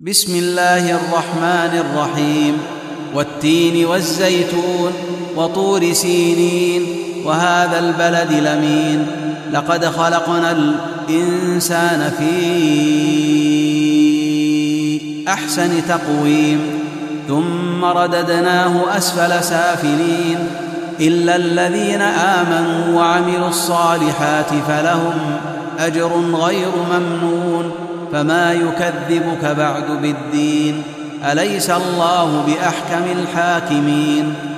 بسم الله الرحمن الرحيم. والتين والزيتون وطور سينين وهذا البلد الأمين. لقد خلقنا الإنسان في أحسن تقويم ثم رددناه أسفل سافلين إلا الذين آمنوا وعملوا الصالحات فلهم أجر غير ممنون. فما يكذبك بعد بالدين؟ أليس الله بأحكم الحاكمين؟